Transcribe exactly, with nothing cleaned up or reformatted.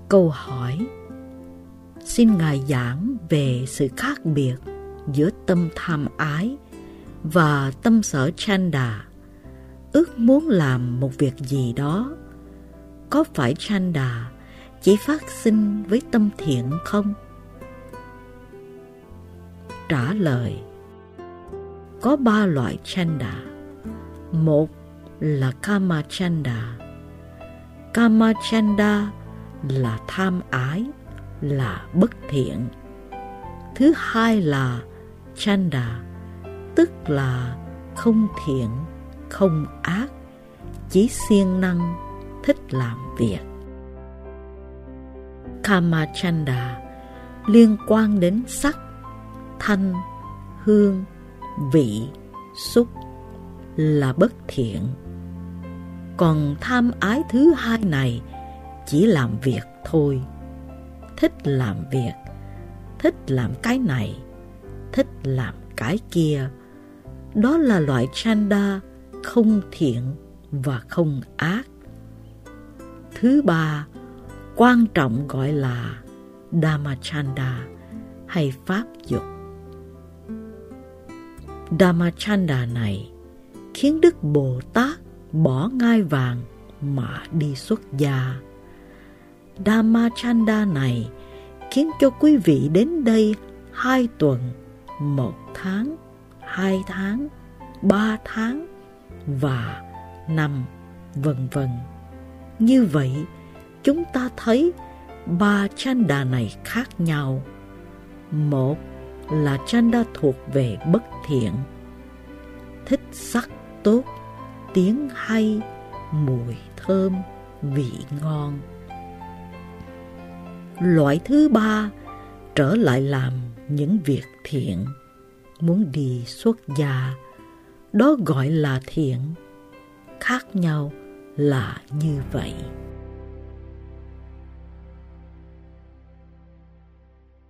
Câu hỏi: xin Ngài giảng về sự khác biệt giữa tâm tham ái và tâm sở Chanda. Ước muốn làm một việc gì đó, có phải Chanda chỉ phát sinh với tâm thiện không? Trả lời: có ba loại Chanda. Một là Kama Chanda. Kama Chanda là tham ái, là bất thiện. Thứ hai là Chanda, tức là không thiện, không ác, chỉ siêng năng, thích làm việc. Kama Chanda liên quan đến sắc, thanh, hương, vị, xúc, là bất thiện. Còn tham ái thứ hai này chỉ làm việc thôi. Thích làm việc, thích làm cái này, thích làm cái kia. Đó là loại Chanda không thiện và không ác. Thứ ba, quan trọng gọi là Dhammachanda hay pháp dục. Dhammachanda này khiến Đức Bồ Tát bỏ ngai vàng mà đi xuất gia. Dhammachanda này khiến cho quý vị đến đây hai tuần, một tháng, hai tháng, ba tháng và năm, vân vân. Như vậy, chúng ta thấy ba Chanda này khác nhau. Một là Chanda thuộc về bất thiện, thích sắc tốt, tiếng hay, mùi thơm, vị ngon. Loại thứ ba trở lại làm những việc thiện, muốn đi xuất gia. Đó gọi là thiện. Khác nhau là như vậy.